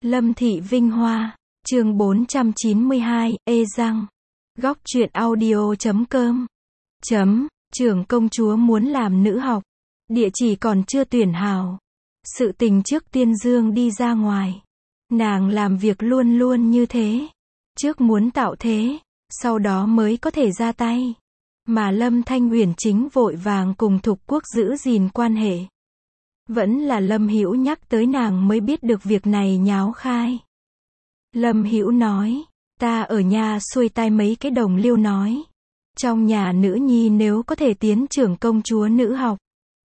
Lâm Thị Vinh Hoa, chương 492, răng. Góc truyện audio.com. Trưởng công chúa muốn làm nữ học. Địa chỉ còn chưa tuyển hào. Sự tình trước tiên Dương đi ra ngoài. Nàng làm việc luôn luôn như thế. Trước muốn tạo thế, sau đó mới có thể ra tay. Mà Lâm Thanh Uyển chính vội vàng cùng Thục Quốc giữ gìn quan hệ. Vẫn là Lâm Hữu nhắc tới nàng mới biết được việc này nháo khai. Lâm Hữu nói, ta ở nhà xuôi tai mấy cái đồng liêu nói. Trong nhà nữ nhi nếu có thể tiến trưởng công chúa nữ học.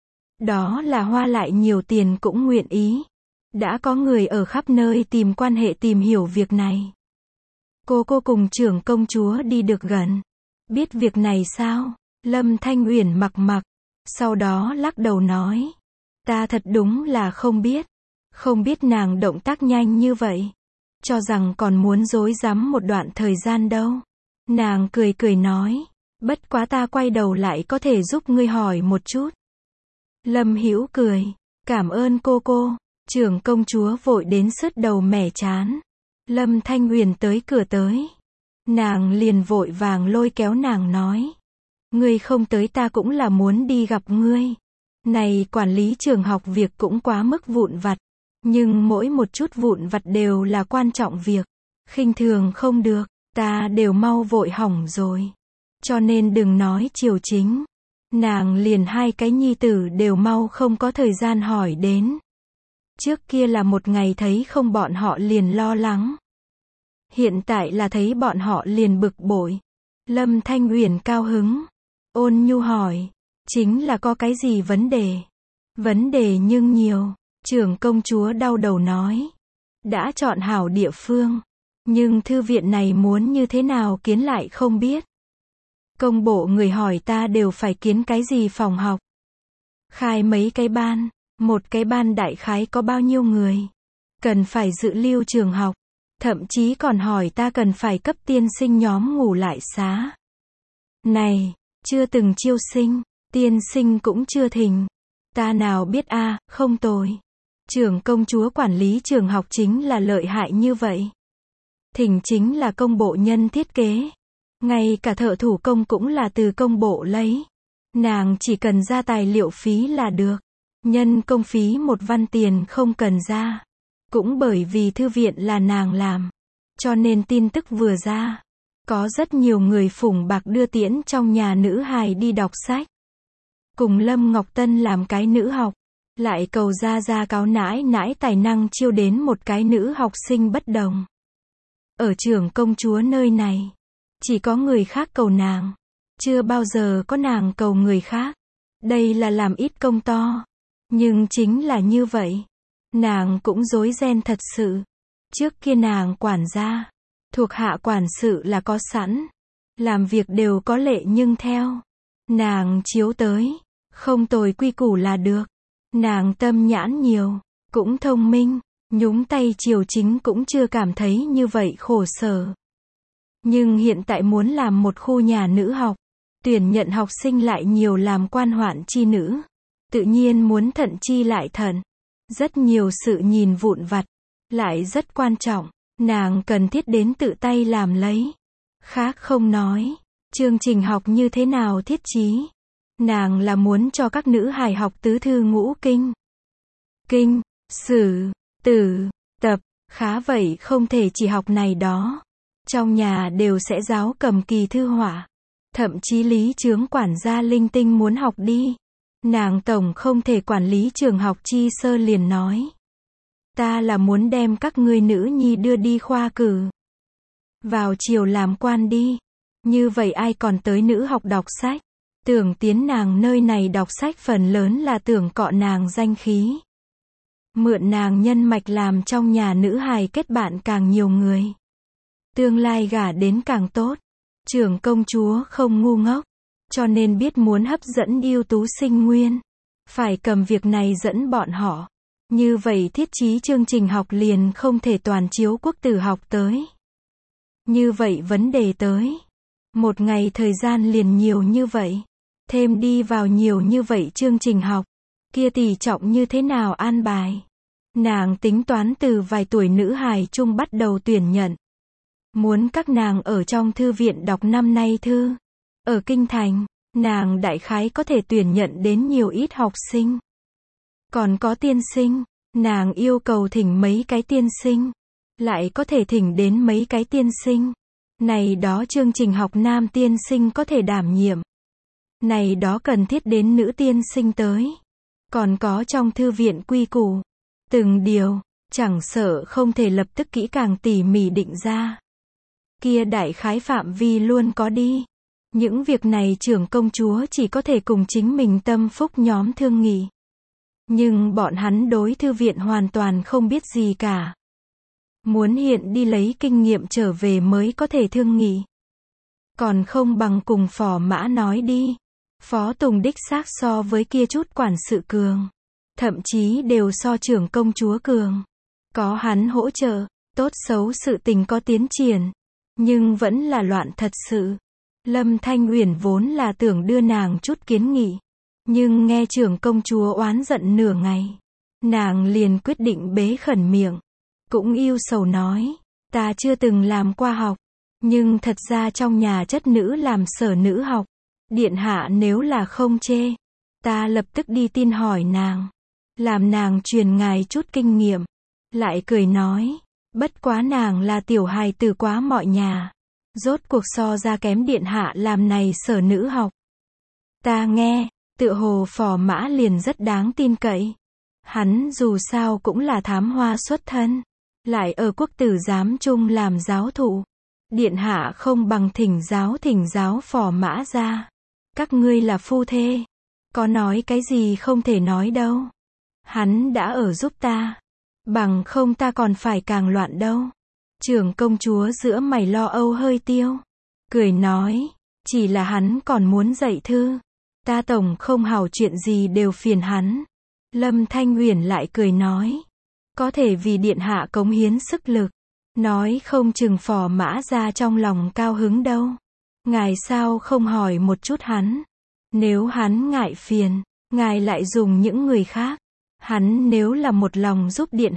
Đó là hoa lại nhiều tiền cũng nguyện ý. Đã có người ở khắp nơi tìm quan hệ tìm hiểu việc này. Cô cùng trưởng công chúa đi được gần. Biết việc này sao? Lâm Thanh Uyển mặc. Sau đó lắc đầu nói. Ta thật đúng là không biết. Không biết nàng động tác nhanh như vậy. Cho rằng còn muốn dối rắm một đoạn thời gian đâu. Nàng cười nói. Bất quá ta quay đầu lại có thể giúp ngươi hỏi một chút. Lâm Hữu cười. Cảm ơn cô. Trưởng công chúa vội đến sứt đầu mẻ chán. Lâm Thanh Uyển tới cửa tới. Nàng liền vội vàng lôi kéo nàng nói. Ngươi không tới ta cũng là muốn đi gặp ngươi. Này quản lý trường học việc cũng quá mức vụn vặt. Nhưng mỗi một chút vụn vặt đều là quan trọng việc. Khinh thường không được, ta đều mau vội hỏng rồi. Cho nên đừng nói chiều chính. Nàng liền hai cái nhi tử đều mau không có thời gian hỏi đến. Trước kia là một ngày thấy không bọn họ liền lo lắng. Hiện tại là thấy bọn họ liền bực bội. Lâm Thanh Uyển cao hứng. Ôn nhu hỏi. Chính là có cái gì vấn đề? Vấn đề nhưng nhiều. Trưởng công chúa đau đầu nói. Đã chọn hảo địa phương. Nhưng thư viện này muốn như thế nào kiến lại không biết. Công bộ người hỏi ta đều phải kiến cái gì phòng học. Khai mấy cái ban. Một cái ban đại khái có bao nhiêu người. Cần phải dự lưu trường học. Thậm chí còn hỏi ta cần phải cấp tiên sinh nhóm ngủ lại xá. Này, chưa từng chiêu sinh. Tiên sinh cũng chưa thỉnh. Ta nào biết không tồi. Trưởng công chúa quản lý trường học chính là lợi hại như vậy. Thỉnh chính là công bộ nhân thiết kế. Ngay cả thợ thủ công cũng là từ công bộ lấy. Nàng chỉ cần ra tài liệu phí là được. Nhân công phí một văn tiền không cần ra. Cũng bởi vì thư viện là nàng làm. Cho nên tin tức vừa ra. Có rất nhiều người phủng bạc đưa tiễn trong nhà nữ hài đi đọc sách. Cùng Lâm Ngọc Tân làm cái nữ học. Lại cầu ra cáo nãi tài năng chiêu đến một cái nữ học sinh bất đồng. Ở trưởng công chúa nơi này. Chỉ có người khác cầu nàng. Chưa bao giờ có nàng cầu người khác. Đây là làm ít công to. Nhưng chính là như vậy. Nàng cũng rối ren thật sự. Trước kia nàng quản gia. Thuộc hạ quản sự là có sẵn. Làm việc đều có lệ nhưng theo. Nàng chiếu tới. Không tồi quy củ là được. Nàng tâm nhãn nhiều. Cũng thông minh. Nhúng tay triều chính cũng chưa cảm thấy như vậy khổ sở. Nhưng hiện tại muốn làm một khu nhà nữ học. Tuyển nhận học sinh lại nhiều làm quan hoạn chi nữ. Tự nhiên muốn thận chi lại thận. Rất nhiều sự nhìn vụn vặt. Lại rất quan trọng. Nàng cần thiết đến tự tay làm lấy. Khác không nói. Chương trình học như thế nào thiết chí. Nàng là muốn cho các nữ hài học tứ thư ngũ kinh. Kinh, sử, tử, tập. Khá vậy không thể chỉ học này đó. Trong nhà đều sẽ giáo cầm kỳ thư họa. Thậm chí lý chướng quản gia linh tinh muốn học đi. Nàng tổng không thể quản lý trường học chi sơ liền nói. Ta là muốn đem các ngươi nữ nhi đưa đi khoa cử. Vào chiều làm quan đi. Như vậy ai còn tới nữ học đọc sách. Tưởng tiến nàng nơi này đọc sách phần lớn là tưởng cọ nàng danh khí. Mượn nàng nhân mạch làm trong nhà nữ hài kết bạn càng nhiều người. Tương lai gả đến càng tốt. Trưởng công chúa không ngu ngốc. Cho nên biết muốn hấp dẫn ưu tú sinh nguyên. Phải cầm việc này dẫn bọn họ. Như vậy thiết chí chương trình học liền không thể toàn chiếu quốc tử học tới. Như vậy vấn đề tới. Một ngày thời gian liền nhiều như vậy. Thêm đi vào nhiều như vậy chương trình học. Kia tỷ trọng như thế nào an bài. Nàng tính toán từ vài tuổi nữ hài trung bắt đầu tuyển nhận. Muốn các nàng ở trong thư viện đọc năm nay thư. Ở Kinh Thành, nàng đại khái có thể tuyển nhận đến nhiều ít học sinh. Còn có tiên sinh, nàng yêu cầu thỉnh mấy cái tiên sinh. Lại có thể thỉnh đến mấy cái tiên sinh. Này đó chương trình học nam tiên sinh có thể đảm nhiệm. Này đó cần thiết đến nữ tiên sinh tới. Còn có trong thư viện quy củ. Từng điều, chẳng sợ không thể lập tức kỹ càng tỉ mỉ định ra. Kia đại khái phạm vi luôn có đi. Những việc này trưởng công chúa chỉ có thể cùng chính mình tâm phúc nhóm thương nghị. Nhưng bọn hắn đối thư viện hoàn toàn không biết gì cả. Muốn hiện đi lấy kinh nghiệm trở về mới có thể thương nghị. Còn không bằng cùng Phò Mã nói đi. Phó Tùng đích xác so với kia chút quản sự cường. Thậm chí đều so trưởng công chúa cường. Có hắn hỗ trợ, tốt xấu sự tình có tiến triển. Nhưng vẫn là loạn thật sự. Lâm Thanh Uyển vốn là tưởng đưa nàng chút kiến nghị. Nhưng nghe trưởng công chúa oán giận nửa ngày. Nàng liền quyết định bế khẩn miệng. Cũng yêu sầu nói. Ta chưa từng làm qua học. Nhưng thật ra trong nhà chất nữ làm sở nữ học. Điện hạ nếu là không chê. Ta lập tức đi tin hỏi nàng. Làm nàng truyền ngài chút kinh nghiệm. Lại cười nói. Bất quá nàng là tiểu hài tử quá mọi nhà. Rốt cuộc so ra kém điện hạ làm này sở nữ học. Ta nghe, tựa hồ Phò Mã liền rất đáng tin cậy. Hắn dù sao cũng là thám hoa xuất thân. Lại ở quốc tử giám trung làm giáo thụ. Điện hạ không bằng thỉnh giáo Phò Mã ra. Các ngươi là phu thê. Có nói cái gì không thể nói đâu. Hắn đã ở giúp ta. Bằng không ta còn phải càng loạn đâu. Trưởng công chúa giữa mày lo âu hơi tiêu. Cười nói. Chỉ là hắn còn muốn dạy thư. Ta tổng không hảo chuyện gì đều phiền hắn. Lâm Thanh Uyển lại cười nói. Có thể vì điện hạ cống hiến sức lực. Nói không chừng Phò Mã ra trong lòng cao hứng đâu. Ngài sao không hỏi một chút hắn. Nếu hắn ngại phiền, ngài lại dùng những người khác. Hắn nếu là một lòng giúp điện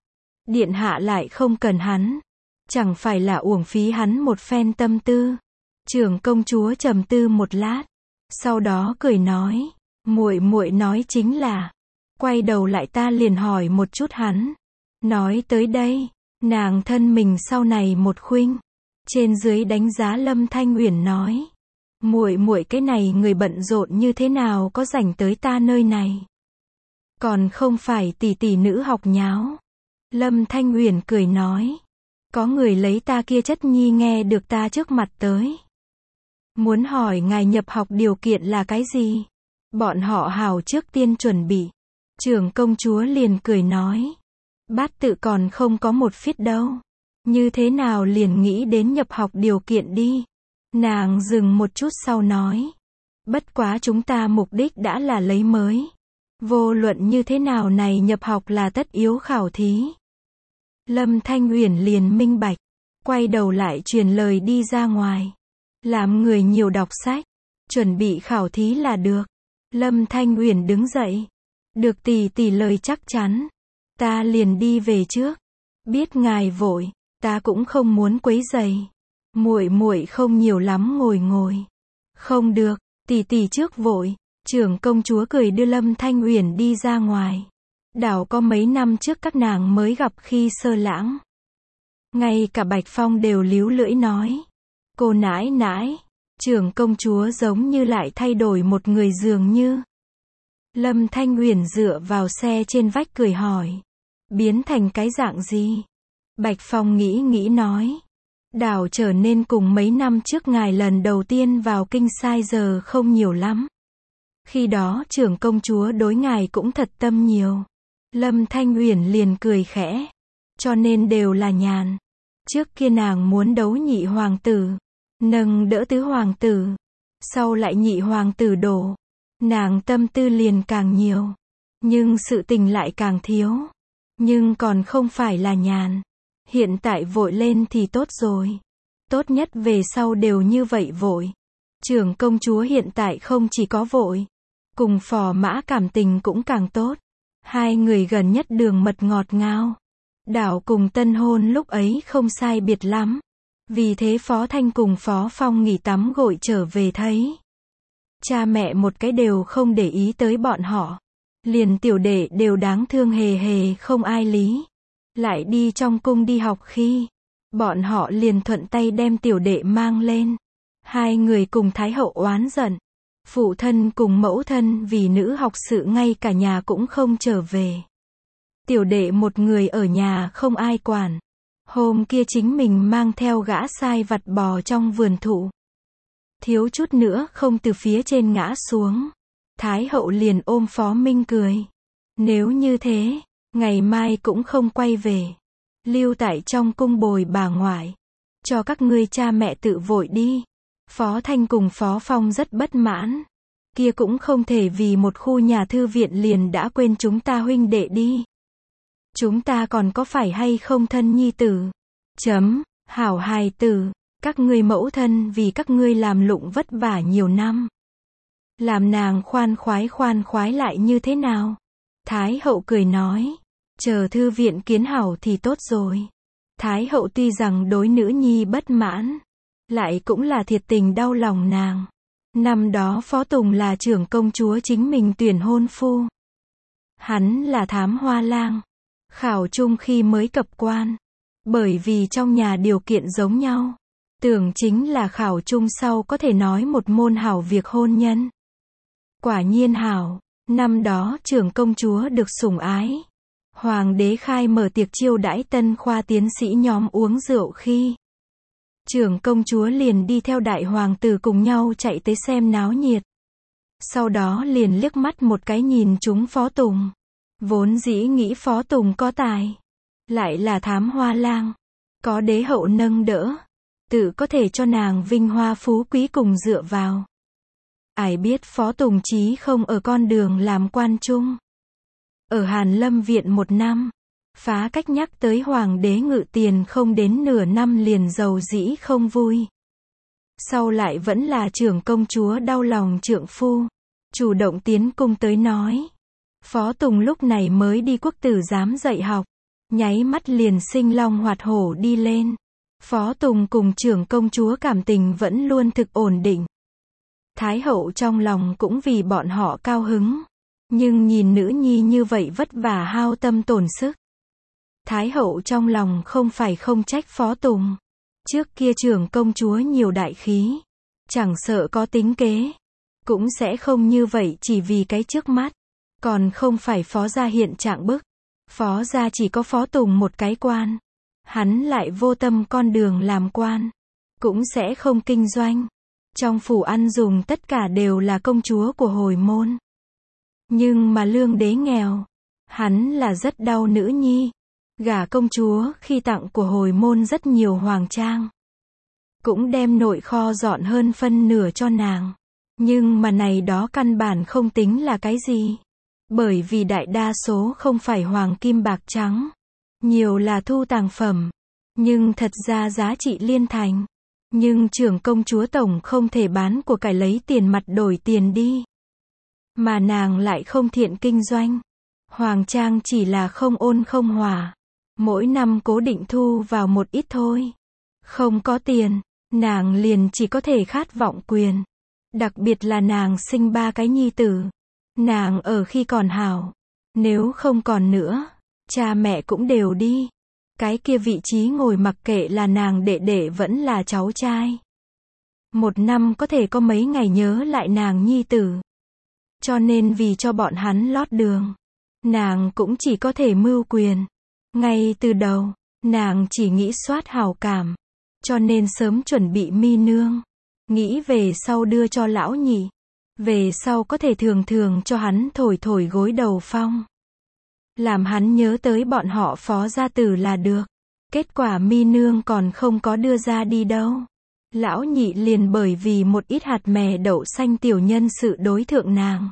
hạ lại không cần hắn. Chẳng phải là uổng phí hắn một phen tâm tư. Trưởng công chúa trầm tư một lát. Sau đó cười nói. Muội muội nói chính là. Quay đầu lại ta liền hỏi một chút hắn. Nói tới đây, nàng thân mình sau này một khuynh. Trên dưới đánh giá Lâm Thanh Uyển nói. Muội muội cái này người bận rộn như thế nào có rảnh tới ta nơi này. Còn không phải tỷ tỷ nữ học nháo. Lâm Thanh Uyển cười nói. Có người lấy ta kia chất nhi nghe được ta trước mặt tới. Muốn hỏi ngài nhập học điều kiện là cái gì? Bọn họ hảo trước tiên chuẩn bị. Trưởng công chúa liền cười nói. Bát tự còn không có một phít đâu. Như thế nào liền nghĩ đến nhập học điều kiện đi. Nàng dừng một chút sau nói. Bất quá chúng ta mục đích đã là lấy mới. Vô luận như thế nào này nhập học là tất yếu khảo thí. Lâm Thanh Uyển liền minh bạch. Quay đầu lại truyền lời đi ra ngoài. Làm người nhiều đọc sách. Chuẩn bị khảo thí là được. Lâm Thanh Uyển đứng dậy. Được tỷ tỷ lời chắc chắn. Ta liền đi về trước. Biết ngài vội. Ta cũng không muốn quấy rầy. Muội muội không nhiều lắm ngồi. Không được, tỷ tỷ trước vội. Trưởng công chúa cười đưa Lâm Thanh Uyển đi ra ngoài. Đảo có mấy năm trước các nàng mới gặp khi sơ lãng. Ngay cả Bạch Phong đều líu lưỡi nói. Cô nãi nãi, trưởng công chúa giống như lại thay đổi một người dường như. Lâm Thanh Uyển dựa vào xe trên vách cười hỏi. Biến thành cái dạng gì? Bạch Phong nghĩ nói. Đảo trở nên cùng mấy năm trước ngài lần đầu tiên vào kinh sai giờ không nhiều lắm. Khi đó trưởng công chúa đối ngài cũng thật tâm nhiều. Lâm Thanh Uyển liền cười khẽ. Cho nên đều là nhàn. Trước kia nàng muốn đấu nhị hoàng tử. Nâng đỡ tứ hoàng tử. Sau lại nhị hoàng tử đổ. Nàng tâm tư liền càng nhiều. Nhưng sự tình lại càng thiếu. Nhưng còn không phải là nhàn. Hiện tại vội lên thì tốt rồi. Tốt nhất về sau đều như vậy vội. Trưởng công chúa hiện tại không chỉ có vội. Cùng Phò Mã cảm tình cũng càng tốt. Hai người gần nhất đường mật ngọt ngào. Đảo cùng tân hôn lúc ấy không sai biệt lắm. Vì thế Phó Thanh cùng Phó Phong nghỉ tắm gội trở về thấy. Cha mẹ một cái đều không để ý tới bọn họ. Liền tiểu đệ đều đáng thương hề hề không ai lý. Lại đi trong cung đi học khi. Bọn họ liền thuận tay đem tiểu đệ mang lên. Hai người cùng Thái hậu oán giận. Phụ thân cùng mẫu thân vì nữ học sự ngay cả nhà cũng không trở về. Tiểu đệ một người ở nhà không ai quản. Hôm kia chính mình mang theo gã sai vặt bò trong vườn thụ. Thiếu chút nữa không từ phía trên ngã xuống. Thái hậu liền ôm Phó Minh cười. Nếu như thế, ngày mai cũng không quay về. Lưu tại trong cung bồi bà ngoại. Cho các ngươi cha mẹ tự vội đi. Phó Thanh cùng Phó Phong rất bất mãn. Kia cũng không thể vì một khu nhà thư viện liền đã quên chúng ta huynh đệ đi. Chúng ta còn có phải hay không thân nhi tử? Hảo hài tử, các ngươi mẫu thân vì các ngươi làm lụng vất vả nhiều năm. Làm nàng khoan khoái lại như thế nào? Thái hậu cười nói, chờ thư viện kiến hảo thì tốt rồi. Thái hậu tuy rằng đối nữ nhi bất mãn, lại cũng là thiệt tình đau lòng nàng. Năm đó Phó Tùng là trưởng công chúa chính mình tuyển hôn phu. Hắn là thám hoa lang. Khảo chung khi mới cập quan. Bởi vì trong nhà điều kiện giống nhau. Tưởng chính là khảo chung sau có thể nói một môn hảo việc hôn nhân. Quả nhiên hảo. Năm đó trưởng công chúa được sủng ái. Hoàng đế khai mở tiệc chiêu đãi tân khoa tiến sĩ nhóm uống rượu khi. Trưởng công chúa liền đi theo đại hoàng tử cùng nhau chạy tới xem náo nhiệt. Sau đó liền liếc mắt một cái nhìn chúng Phó Tùng. Vốn dĩ nghĩ Phó Tùng có tài. Lại là thám hoa lang. Có đế hậu nâng đỡ. Tự có thể cho nàng vinh hoa phú quý cùng dựa vào. Ai biết Phó Tùng chí không ở con đường làm quan trung. Ở Hàn Lâm Viện 1 năm. Phá cách nhắc tới hoàng đế ngự tiền không đến nửa năm liền giàu dĩ không vui. Sau lại vẫn là trưởng công chúa đau lòng trượng phu. Chủ động tiến cung tới nói. Phó Tùng lúc này mới đi quốc tử giám dạy học. Nháy mắt liền sinh long hoạt hổ đi lên. Phó Tùng cùng trưởng công chúa cảm tình vẫn luôn thực ổn định. Thái hậu trong lòng cũng vì bọn họ cao hứng. Nhưng nhìn nữ nhi như vậy vất vả hao tâm tổn sức. Thái hậu trong lòng không phải không trách Phó Tùng. Trước kia trưởng công chúa nhiều đại khí. Chẳng sợ có tính kế. Cũng sẽ không như vậy chỉ vì cái trước mắt. Còn không phải Phó gia hiện trạng bức. Phó gia chỉ có Phó Tùng một cái quan. Hắn lại vô tâm con đường làm quan. Cũng sẽ không kinh doanh. Trong phủ ăn dùng tất cả đều là công chúa của hồi môn. Nhưng mà lương đế nghèo. Hắn là rất đau nữ nhi. Gả công chúa khi tặng của hồi môn rất nhiều hoàng trang. Cũng đem nội kho dọn hơn phân nửa cho nàng. Nhưng mà này đó căn bản không tính là cái gì. Bởi vì đại đa số không phải hoàng kim bạc trắng. Nhiều là thu tàng phẩm. Nhưng thật ra giá trị liên thành. Nhưng trưởng công chúa tổng không thể bán của cải lấy tiền mặt đổi tiền đi. Mà nàng lại không thiện kinh doanh. Hoàng trang chỉ là không ôn không hòa. Mỗi năm cố định thu vào một ít thôi. Không có tiền, nàng liền chỉ có thể khát vọng quyền. Đặc biệt là nàng sinh 3 cái nhi tử. Nàng ở khi còn hảo. Nếu không còn nữa, cha mẹ cũng đều đi. Cái kia vị trí ngồi mặc kệ là nàng đệ đệ vẫn là cháu trai. Một năm có thể có mấy ngày nhớ lại nàng nhi tử. Cho nên vì cho bọn hắn lót đường, nàng cũng chỉ có thể mưu quyền. Ngay từ đầu, nàng chỉ nghĩ soát hảo cảm. Cho nên sớm chuẩn bị mi nương. Nghĩ về sau đưa cho lão nhị. Về sau có thể thường thường cho hắn thổi thổi gối đầu phong. Làm hắn nhớ tới bọn họ Phó gia tử là được. Kết quả mi nương còn không có đưa ra đi đâu. Lão nhị liền bởi vì một ít hạt mè đậu xanh tiểu nhân sự đối thượng nàng.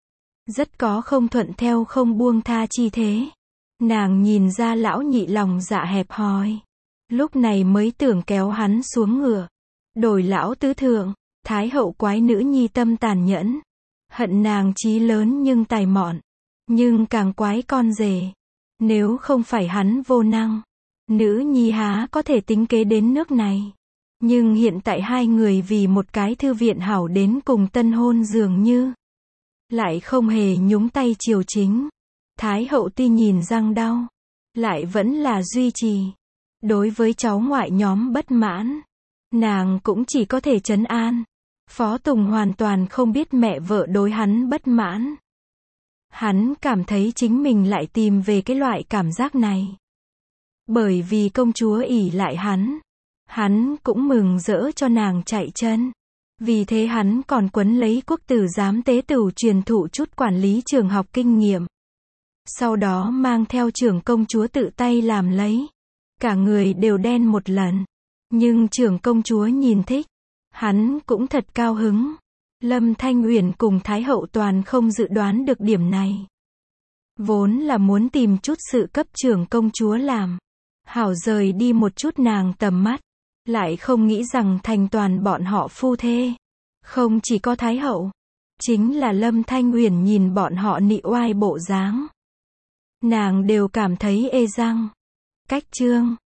Rất có không thuận theo không buông tha chi thế. Nàng nhìn ra lão nhị lòng dạ hẹp hòi. Lúc này mới tưởng kéo hắn xuống ngựa. Đổi lão tứ thượng. Thái hậu quái nữ nhi tâm tàn nhẫn. Hận nàng chí lớn nhưng tài mọn. Nhưng càng quái con rể. Nếu không phải hắn vô năng, nữ nhi há có thể tính kế đến nước này. Nhưng hiện tại hai người vì một cái thư viện hảo đến cùng tân hôn dường như lại không hề nhúng tay chiều chính. Thái hậu tuy nhìn răng đau, lại vẫn là duy trì. Đối với cháu ngoại nhóm bất mãn, nàng cũng chỉ có thể trấn an. Phó Tùng hoàn toàn không biết mẹ vợ đối hắn bất mãn. Hắn cảm thấy chính mình lại tìm về cái loại cảm giác này. Bởi vì công chúa ỷ lại hắn cũng mừng rỡ cho nàng chạy chân. Vì thế hắn còn quấn lấy quốc tử giám tế tửu truyền thụ chút quản lý trường học kinh nghiệm. Sau đó mang theo trưởng công chúa tự tay làm lấy. Cả người đều đen một lần. Nhưng trưởng công chúa nhìn thích. Hắn cũng thật cao hứng. Lâm Thanh Uyển cùng Thái hậu toàn không dự đoán được điểm này. Vốn là muốn tìm chút sự cấp trưởng công chúa làm. Hảo rời đi một chút nàng tầm mắt. Lại không nghĩ rằng thành toàn bọn họ phu thê. Không chỉ có Thái hậu. Chính là Lâm Thanh Uyển nhìn bọn họ nị oai bộ dáng. Nàng đều cảm thấy ê răng. Cách chương